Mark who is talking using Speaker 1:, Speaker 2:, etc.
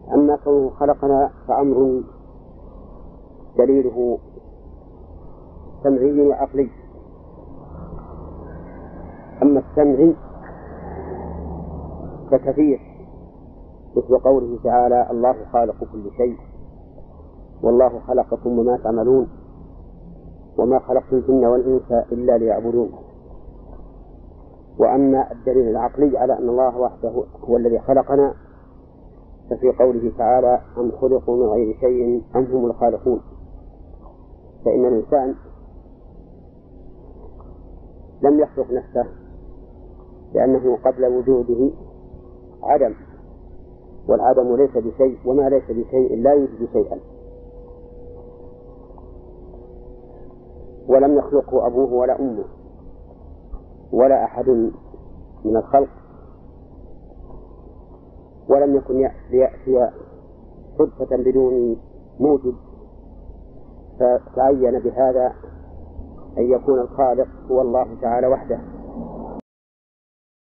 Speaker 1: أما كونه خلقنا فأمر دليله سمعي وعقلي. أما السمعي فكثير، مثل قوله تعالى: الله خالق كل شيء والله خلقكم وما تعملون وما خلقت الجن والإنس إلا ليعبدون. وأما الدليل العقلي على أن الله وحده هو الذي خلقنا ففي قوله تعالى: أم خلقوا من غير شيء أم هم الخالقون. فإن الإنسان لم يخلق نفسه، لأنه قبل وجوده عدم، والعدم ليس بشيء، وما ليس بشيء لا يوجد شيئا. ولم يخلقه أبوه ولا أمه ولا أحد من الخلق، ولم يكن ليأتي صدفة بدون موجب، فتعين بهذا أن يكون الخالق هو الله تعالى وحده.